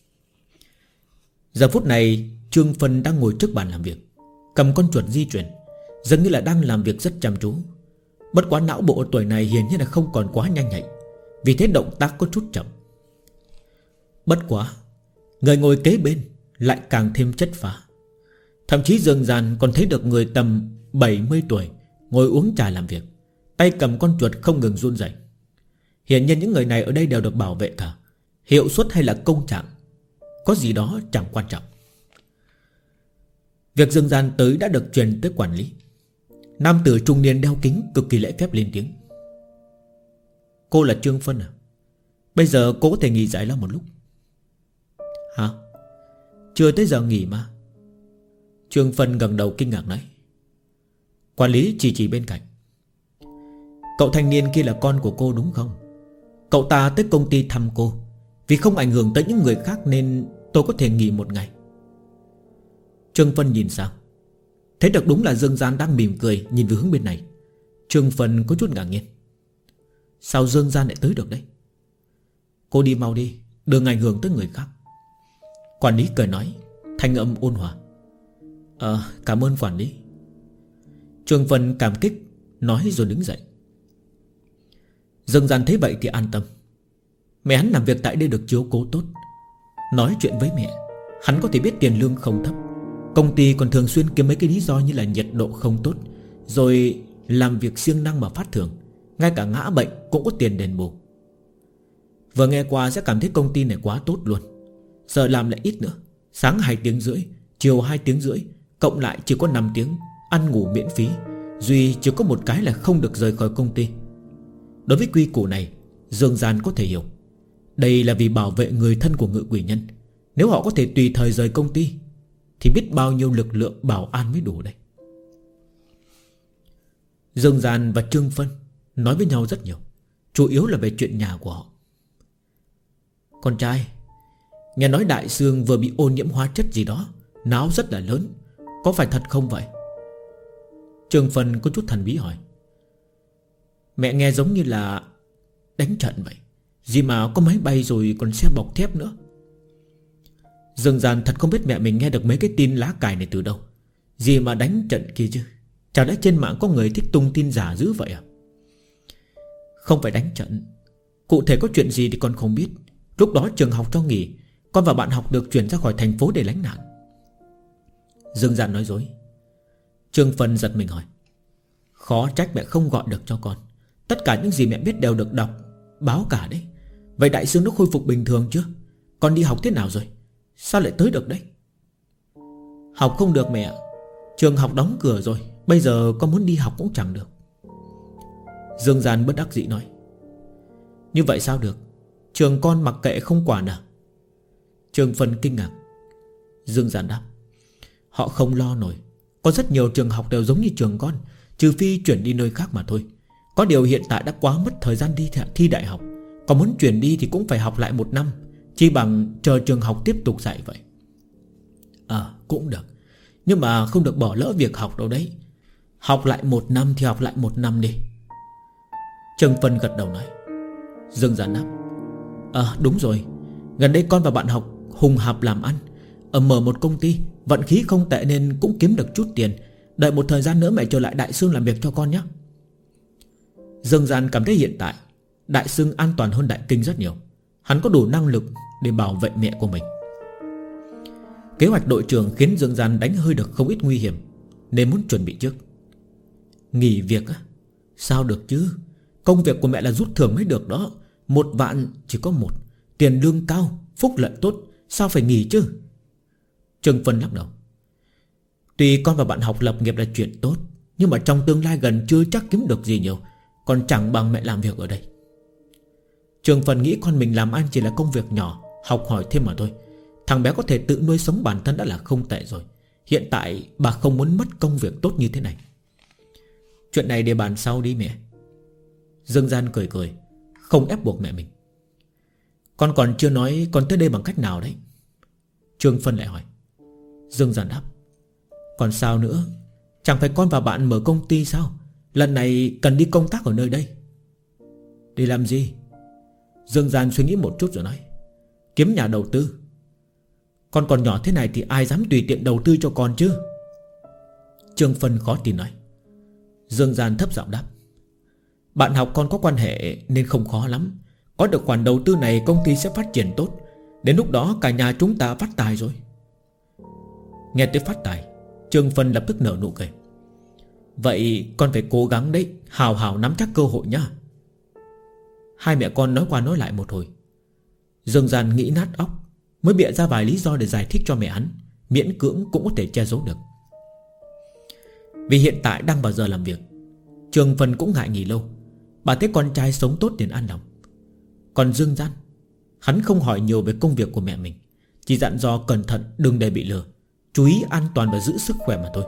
Giờ phút này Trương Phân đang ngồi trước bàn làm việc, cầm con chuột di chuyển, dường như là đang làm việc rất chăm chú. Bất quá não bộ tuổi này hiển nhiên là không còn quá nhanh nhạy, vì thế động tác có chút chậm. Bất quá người ngồi kế bên lại càng thêm chất phá. Thậm chí Dương Gian còn thấy được người tầm 70 tuổi ngồi uống trà làm việc, tay cầm con chuột không ngừng run rẩy. Hiển nhiên những người này ở đây đều được bảo vệ cả. Hiệu suất hay là công trạng, có gì đó chẳng quan trọng. Việc Dương Gian tới đã được truyền tới quản lý. Nam tử trung niên đeo kính cực kỳ lễ phép lên tiếng. Cô là Trương Phân à? Bây giờ cô có thể nghỉ giải lao một lúc. Hả? Chưa tới giờ nghỉ mà. Trương Phân gần đầu kinh ngạc nói. Quản lý chỉ bên cạnh. Cậu thanh niên kia là con của cô đúng không? Cậu ta tới công ty thăm cô. Vì không ảnh hưởng tới những người khác nên tôi có thể nghỉ một ngày. Trương Phân nhìn sang, thấy được đúng là Dương Gian đang mỉm cười nhìn về hướng bên này. Trương Phân có chút ngạc nhiên. Sao Dương Gian lại tới được đấy? Cô đi mau đi, đừng ảnh hưởng tới người khác. Quản lý cười nói, thanh âm ôn hòa. Cảm ơn quản lý. Trương Phân cảm kích nói rồi đứng dậy. Dương Gian thấy vậy thì an tâm. Mẹ hắn làm việc tại đây được chiếu cố tốt. Nói chuyện với mẹ, hắn có thể biết tiền lương không thấp. Công ty còn thường xuyên kiếm mấy cái lý do như là nhiệt độ không tốt, rồi làm việc siêng năng mà phát thưởng. Ngay cả ngã bệnh cũng có tiền đền bù. Vừa nghe qua sẽ cảm thấy công ty này quá tốt luôn. Giờ làm lại ít nữa. Sáng 2 tiếng rưỡi, chiều 2 tiếng rưỡi, cộng lại chỉ có 5 tiếng. Ăn ngủ miễn phí. Duy chỉ có một cái là không được rời khỏi công ty. Đối với quy củ này, Dương Gian có thể hiểu. Đây là vì bảo vệ người thân của Ngự Quỷ Nhân. Nếu họ có thể tùy thời rời công ty thì biết bao nhiêu lực lượng bảo an mới đủ đây. Dương Gian và Trương Phân nói với nhau rất nhiều, chủ yếu là về chuyện nhà của họ. Con trai, nghe nói Đại Sương vừa bị ô nhiễm hóa chất gì đó, náo rất là lớn, có phải thật không vậy? Trương Phân có chút thần bí hỏi. Mẹ nghe giống như là đánh trận vậy. Gì mà có máy bay rồi còn xe bọc thép nữa. Dương Gian thật không biết mẹ mình nghe được mấy cái tin lá cải này từ đâu. Gì mà đánh trận kia chứ? Chả lẽ trên mạng có người thích tung tin giả dữ vậy à? Không phải đánh trận. Cụ thể có chuyện gì thì con không biết. Lúc đó trường học cho nghỉ, con và bạn học được chuyển ra khỏi thành phố để lánh nạn. Dương Gian nói dối. Trương Phân giật mình hỏi. Khó trách mẹ không gọi được cho con. Tất cả những gì mẹ biết đều được đọc báo cả đấy. Vậy Đại Sương nó khôi phục bình thường chưa? Con đi học thế nào rồi? Sao lại tới được đấy? Học không được mẹ. Trường học đóng cửa rồi. Bây giờ con muốn đi học cũng chẳng được. Dương Gian bất đắc dĩ nói. Như vậy sao được? Trường con mặc kệ không quản à? Trương Phân kinh ngạc. Dương Gian đáp. Họ không lo nổi. Có rất nhiều trường học đều giống như trường con, trừ phi chuyển đi nơi khác mà thôi. Có điều hiện tại đã quá mất thời gian đi thi đại học. Còn muốn chuyển đi thì cũng phải học lại 1 năm. Chỉ bằng chờ trường học tiếp tục dạy vậy. Cũng được. Nhưng mà không được bỏ lỡ việc học đâu đấy. Học lại 1 năm thì học lại 1 năm đi. Trương Phân gật đầu nói. Dương Gian đáp. Đúng rồi. Gần đây con và bạn học hùng hạp làm ăn, mở một công ty. Vận khí không tệ nên cũng kiếm được chút tiền. Đợi một thời gian nữa mẹ trở lại Đại Sương làm việc cho con nhé. Dương Gian cảm thấy hiện tại Đại Sương an toàn hơn Đại Kinh rất nhiều. Hắn có đủ năng lực để bảo vệ mẹ của mình. Kế hoạch đội trưởng khiến Dương Gian đánh hơi được không ít nguy hiểm, nên muốn chuẩn bị trước. Nghỉ việc á? Sao được chứ? Công việc của mẹ là rút thưởng mới được đó. 1 vạn chỉ có 1. Tiền lương cao, phúc lợi tốt, sao phải nghỉ chứ? Trương Phân lắc đầu. Tuy con và bạn học lập nghiệp là chuyện tốt, nhưng mà trong tương lai gần chưa chắc kiếm được gì nhiều. Còn chẳng bằng mẹ làm việc ở đây. Trương Phân nghĩ con mình làm ăn chỉ là công việc nhỏ, học hỏi thêm mà thôi. Thằng bé có thể tự nuôi sống bản thân đã là không tệ rồi. Hiện tại bà không muốn mất công việc tốt như thế này. Chuyện này để bàn sau đi mẹ. Dương Gian cười cười, không ép buộc mẹ mình. Con còn chưa nói con tới đây bằng cách nào đấy. Trương Phân lại hỏi. Dương Gian đáp. Còn sao nữa? Chẳng phải con và bạn mở công ty sao? Lần này cần đi công tác ở nơi đây. Đi làm gì? Dương Gian suy nghĩ một chút rồi nói. Kiếm nhà đầu tư. Con còn nhỏ thế này thì ai dám tùy tiện đầu tư cho con chứ? Trương Phân khó tin nói. Dương Gian thấp giọng đáp. Bạn học con có quan hệ nên không khó lắm. Có được khoản đầu tư này công ty sẽ phát triển tốt. Đến lúc đó cả nhà chúng ta phát tài rồi. Nghe tới phát tài, Trương Phân lập tức nở nụ cười. Vậy con phải cố gắng đấy, hào hào nắm chắc cơ hội nhá. Hai mẹ con nói qua nói lại một hồi. Dương Gian nghĩ nát óc, mới bịa ra vài lý do để giải thích cho mẹ hắn. Miễn cưỡng cũng có thể che giấu được. Vì hiện tại đang vào giờ làm việc, Trương Phân cũng ngại nghỉ lâu. Bà thấy con trai sống tốt nên an lòng. Còn Dương Gian, hắn không hỏi nhiều về công việc của mẹ mình, chỉ dặn dò cẩn thận đừng để bị lừa, chú ý an toàn và giữ sức khỏe mà thôi.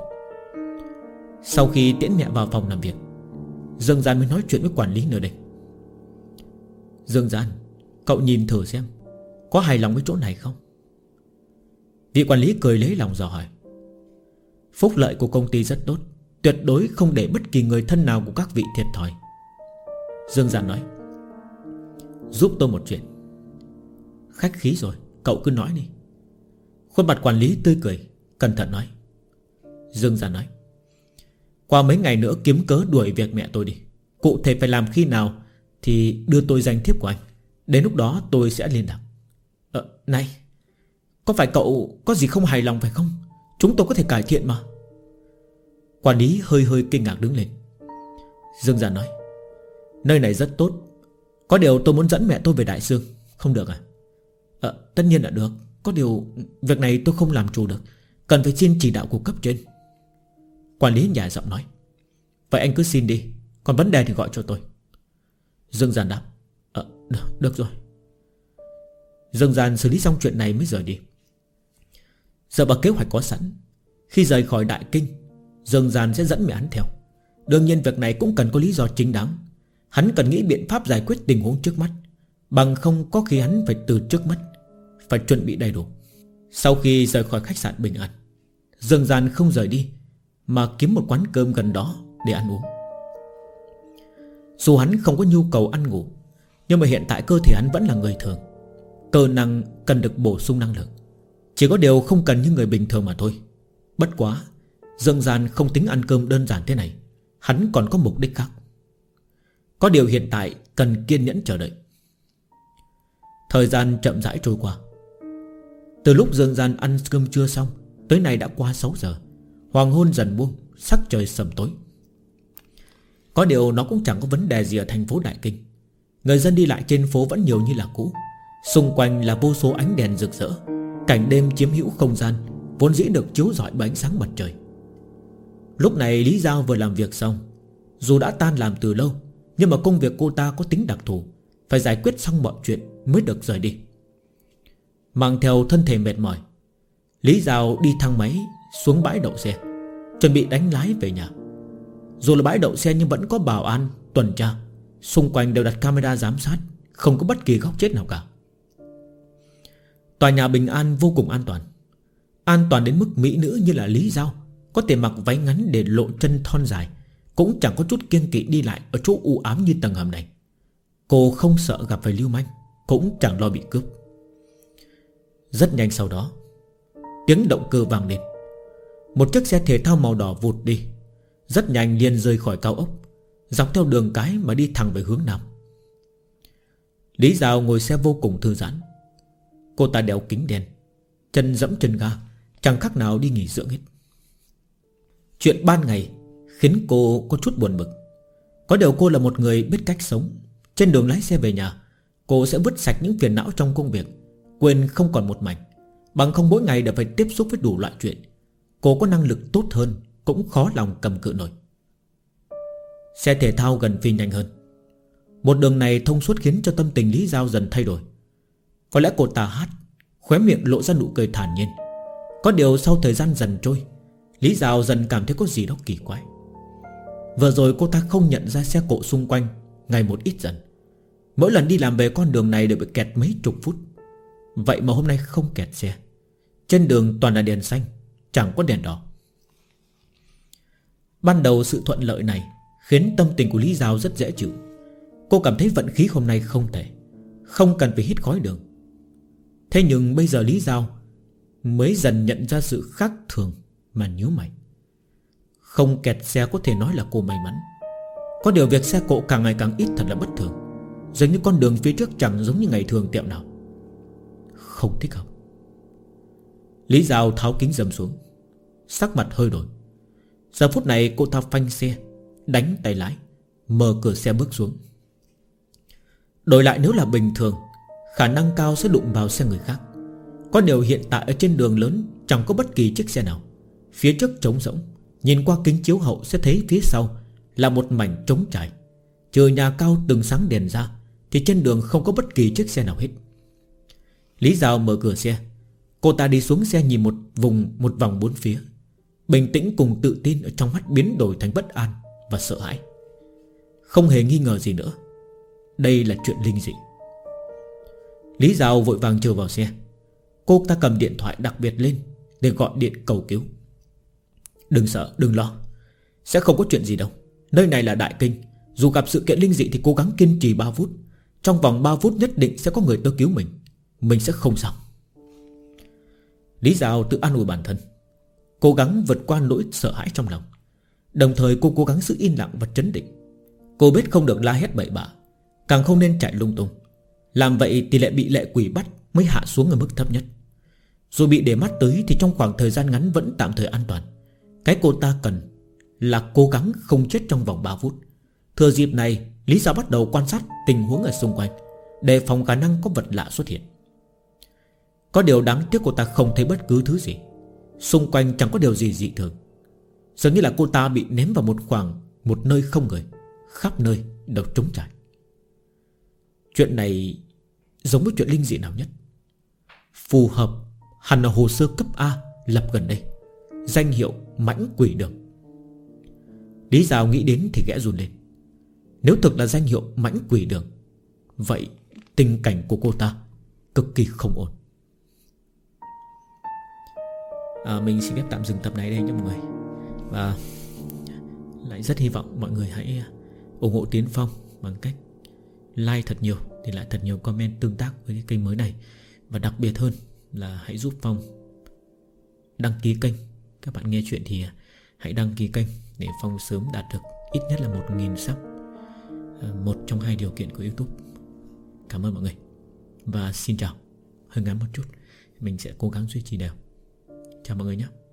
Sau khi tiễn mẹ vào phòng làm việc, Dương Gian mới nói chuyện với quản lý nơi đây. Dương Gian, cậu nhìn thử xem có hài lòng với chỗ này không? Vị quản lý cười lấy lòng dò hỏi. Phúc lợi của công ty rất tốt, tuyệt đối không để bất kỳ người thân nào của các vị thiệt thòi. Dương Gian nói. Giúp tôi một chuyện. Khách khí rồi, cậu cứ nói đi. Khuôn mặt quản lý tươi cười, cẩn thận nói. Dương Gian nói. Qua mấy ngày nữa kiếm cớ đuổi việc mẹ tôi đi. Cụ thể phải làm khi nào thì đưa tôi danh thiếp của anh. Đến lúc đó tôi sẽ liên lạc. Này, có phải cậu có gì không hài lòng phải không? Chúng tôi có thể cải thiện mà. Quản lý hơi kinh ngạc đứng lên. Dương Gian nói. Nơi này rất tốt, có điều tôi muốn dẫn mẹ tôi về Đại Dương. Không được à? Tất nhiên là được. Có điều việc này tôi không làm chủ được, cần phải xin chỉ đạo của cấp trên. Quản lý nhả giọng nói. Vậy anh cứ xin đi, còn vấn đề thì gọi cho tôi. Dương Gian đáp. Được rồi. Dương Gian xử lý xong chuyện này mới rời đi. Dựa vào kế hoạch có sẵn, khi rời khỏi Đại Kinh, Dương Gian sẽ dẫn mẹ hắn theo. Đương nhiên việc này cũng cần có lý do chính đáng. Hắn cần nghĩ biện pháp giải quyết tình huống trước mắt, bằng không có khi hắn phải từ trước mắt, phải chuẩn bị đầy đủ. Sau khi rời khỏi khách sạn Bình An, Dương Gian không rời đi, mà kiếm một quán cơm gần đó để ăn uống. Dù hắn không có nhu cầu ăn ngủ, nhưng mà hiện tại cơ thể hắn vẫn là người thường, cơ năng cần được bổ sung năng lượng. Chỉ có điều không cần như người bình thường mà thôi. Bất quá Dương Gian không tính ăn cơm đơn giản thế này, hắn còn có mục đích khác. Có điều hiện tại cần kiên nhẫn chờ đợi. Thời gian chậm rãi trôi qua. Từ lúc Dương Gian ăn cơm trưa xong, tới nay đã qua 6 giờ. Hoàng hôn dần buông, sắc trời sầm tối. Có điều nó cũng chẳng có vấn đề gì ở thành phố Đại Kinh. Người dân đi lại trên phố vẫn nhiều như là cũ. Xung quanh là vô số ánh đèn rực rỡ. Cảnh đêm chiếm hữu không gian vốn dĩ được chiếu rọi bởi ánh sáng mặt trời. Lúc này Lý Giao vừa làm việc xong. Dù đã tan làm từ lâu, nhưng mà công việc cô ta có tính đặc thù, phải giải quyết xong mọi chuyện mới được rời đi. Mang theo thân thể mệt mỏi, Lý Giao đi thang máy xuống bãi đậu xe, chuẩn bị đánh lái về nhà. Dù là bãi đậu xe nhưng vẫn có bảo an tuần tra, xung quanh đều đặt camera giám sát, không có bất kỳ góc chết nào cả. Tòa nhà Bình An vô cùng an toàn. An toàn đến mức mỹ nữ như là Lý Giao có thể mặc váy ngắn để lộ chân thon dài, cũng chẳng có chút kiêng kỵ đi lại ở chỗ u ám như tầng hầm này. Cô không sợ gặp phải lưu manh, cũng chẳng lo bị cướp. Rất nhanh sau đó, tiếng động cơ vang lên. Một chiếc xe thể thao màu đỏ vụt đi, rất nhanh liền rơi khỏi cao ốc, dọc theo đường cái mà đi thẳng về hướng nam. Lý Giao ngồi xe vô cùng thư giãn. Cô ta đeo kính đen, chân dẫm chân ga, chẳng khác nào đi nghỉ dưỡng hết. Chuyện ban ngày khiến cô có chút buồn bực. Có điều cô là một người biết cách sống. Trên đường lái xe về nhà, cô sẽ vứt sạch những phiền não trong công việc, quên không còn một mảnh. Bằng không mỗi ngày đều phải tiếp xúc với đủ loại chuyện, cô có năng lực tốt hơn cũng khó lòng cầm cự nổi. Xe thể thao gần phi nhanh hơn. Một đường này thông suốt khiến cho tâm tình Lý Giao dần thay đổi. Có lẽ cô ta hát, khóe miệng lộ ra nụ cười thản nhiên. Có điều sau thời gian dần trôi, Lý Giao dần cảm thấy có gì đó kỳ quái. Vừa rồi cô ta không nhận ra xe cộ xung quanh ngày một ít dần. Mỗi lần đi làm về con đường này đều bị kẹt mấy chục phút. Vậy mà hôm nay không kẹt xe. Trên đường toàn là đèn xanh, chẳng có đèn đỏ. Ban đầu sự thuận lợi này khiến tâm tình của Lý Giao rất dễ chịu. Cô cảm thấy vận khí hôm nay không tệ, không cần phải hít khói đường. Thế nhưng bây giờ Lý Giao mới dần nhận ra sự khác thường mà nhíu mày. Không kẹt xe có thể nói là cô may mắn. Có điều việc xe cộ càng ngày càng ít thật là bất thường. Dường như con đường phía trước chẳng giống như ngày thường tẹo nào. Không thích hợp. Lý Giao tháo kính râm xuống, sắc mặt hơi đổi. Giờ phút này cô ta phanh xe, đánh tay lái, mở cửa xe bước xuống. Đổi lại nếu là bình thường, khả năng cao sẽ đụng vào xe người khác. Có điều hiện tại ở trên đường lớn chẳng có bất kỳ chiếc xe nào. Phía trước trống rỗng, nhìn qua kính chiếu hậu sẽ thấy phía sau là một mảnh trống trải. Trừ nhà cao từng sáng đèn ra thì trên đường không có bất kỳ chiếc xe nào hết. Lý Giao mở cửa xe. Cô ta đi xuống xe nhìn một vòng bốn phía. Bình tĩnh cùng tự tin ở trong mắt biến đổi thành bất an và sợ hãi. Không hề nghi ngờ gì nữa, đây là chuyện linh dị. Lý Giao vội vàng chui vào xe. Cô ta cầm điện thoại đặc biệt lên để gọi điện cầu cứu. Đừng sợ, đừng lo, sẽ không có chuyện gì đâu. Nơi này là Đại Kinh, dù gặp sự kiện linh dị thì cố gắng kiên trì 3 phút. Trong vòng 3 phút nhất định sẽ có người tới cứu mình. Mình sẽ không sao. Lý Giao tự an ủi bản thân, cố gắng vượt qua nỗi sợ hãi trong lòng. Đồng thời cô cố gắng giữ yên lặng và trấn định. Cô biết không được la hét bậy bạ, càng không nên chạy lung tung. Làm vậy thì lại bị lệ quỷ bắt, mới hạ xuống ở mức thấp nhất. Dù bị để mắt tới thì trong khoảng thời gian ngắn vẫn tạm thời an toàn. Cái cô ta cần là cố gắng không chết trong vòng 3 phút. Thừa dịp này, Lý Giao bắt đầu quan sát tình huống ở xung quanh, đề phòng khả năng có vật lạ xuất hiện. Có điều đáng tiếc cô ta không thấy bất cứ thứ gì. Xung quanh chẳng có điều gì dị thường. Dường như là cô ta bị ném vào một nơi không người. Khắp nơi đều trống trải. Chuyện này giống với chuyện linh dị nào nhất? Phù hợp hẳn là hồ sơ cấp A lập gần đây, danh hiệu Mãnh Quỷ Đường. Lý Giao nghĩ đến thì ghẽ run lên. Nếu thực là danh hiệu Mãnh Quỷ Đường, vậy tình cảnh của cô ta cực kỳ không ổn. Mình xin phép tạm dừng tập này đây nha mọi người. Và lại rất hy vọng mọi người hãy ủng hộ Tiến Phong bằng cách like thật nhiều, để lại thật nhiều comment tương tác với cái kênh mới này. Và đặc biệt hơn là hãy giúp Phong đăng ký kênh. Các bạn nghe chuyện thì hãy đăng ký kênh để Phong sớm đạt được ít nhất là 1000 sub, một trong 2 điều kiện của YouTube. Cảm ơn mọi người. Và xin chào. Hơi ngắn một chút, mình sẽ cố gắng duy trì đều. Chào mọi người nhé.